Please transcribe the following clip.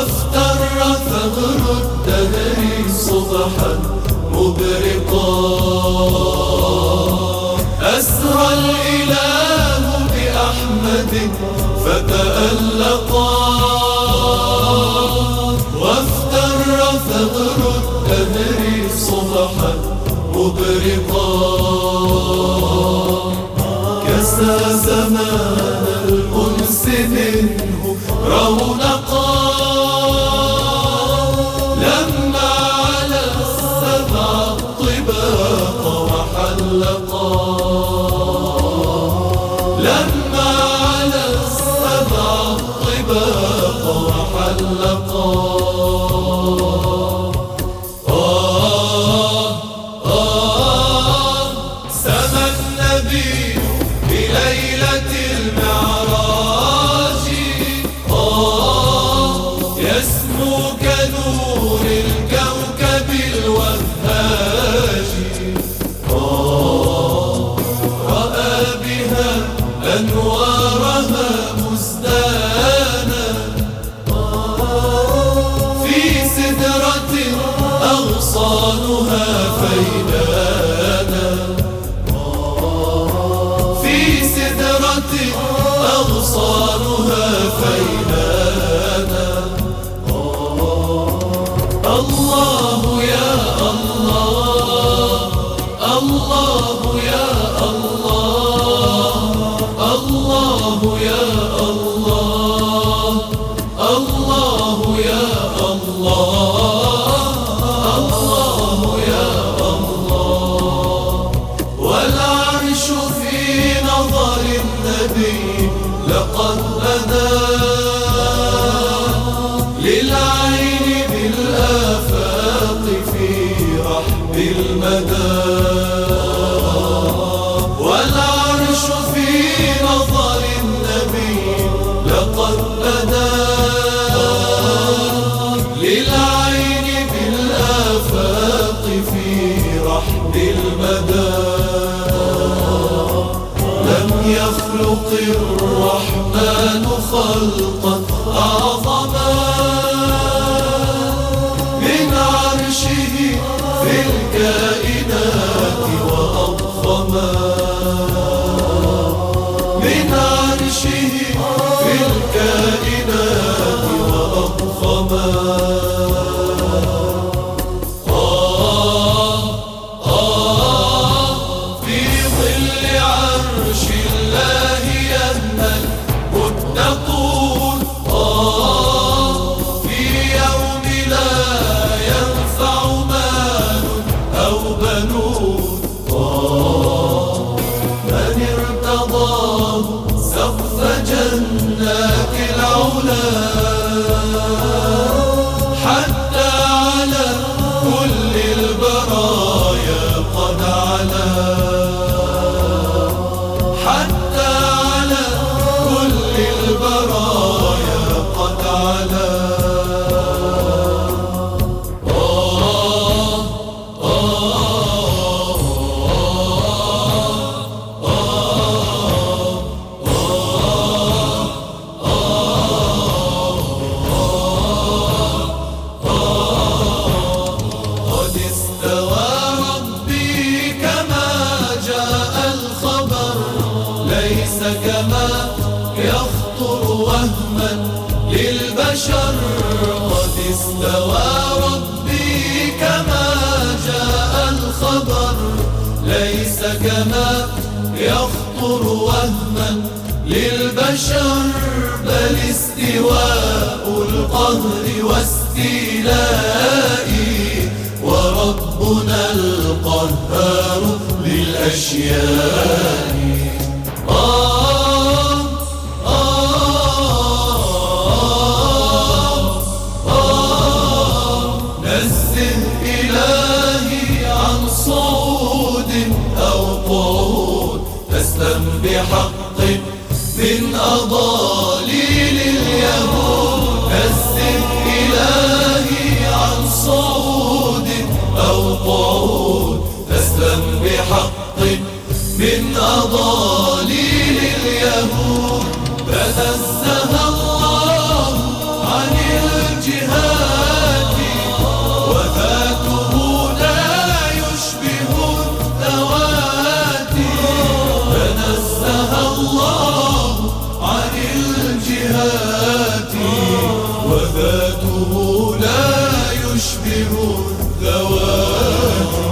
وافتر ثغر الدهر صبحا مبرقا. أسرى الإله بأحمد فتألقا، وافتر ثغر الدهر صبحا مبرقا. كسى زمان الأنس منه رونقا، لما على السبع الطباق وحلقا، لما على السبع الطباق وحلقا. سما النبي بليلة المعراج، يسمو كنور الكوكب الوهاج. رأى بها أنوارها مزدانا، في سدرة أغصانها فيدانا، في سدرة أغصانها فيدانا. الله يا الله، الله يا الله، الله يا الله، الله يا الله، الله يا الله. والعرش في نظر النبي لقد بدا، للعين بالآفاق في رحب المدى. والعرش في نظر النبي لقد بدا، للعين بالآفاق في رحب المدى. لم يخلق الرحمن خلقا أعظما من عرشه في الكائنات وأضخما، من عرشه في الكائنات وأضخما. في ظل عرش الله يهنى المتقون، في يوم لا ينفع مال أو بنون. من ارتضاه سقف جنات العلا، حتى على كل البرايا قد علا، حتى على كل البرايا قد علا. قد استوى ربي كما جاء الخبر، ليس كما يخطر وهما للبشر. قد استوى ربي كما جاء الخبر، ليس كما يخطر وهما للبشر. بل استواء القهر واستيلائي، وربنا القهار للأشياء. نزه إلهي عن صعود أو قعود، تسلم بحق من أضاليل اليهود. نزه إلهي عن صعود أو قعود، تسلم بحق من أضاليل اليهود. تنزه الله عن الجهاد جماله لا يشبه الذوات.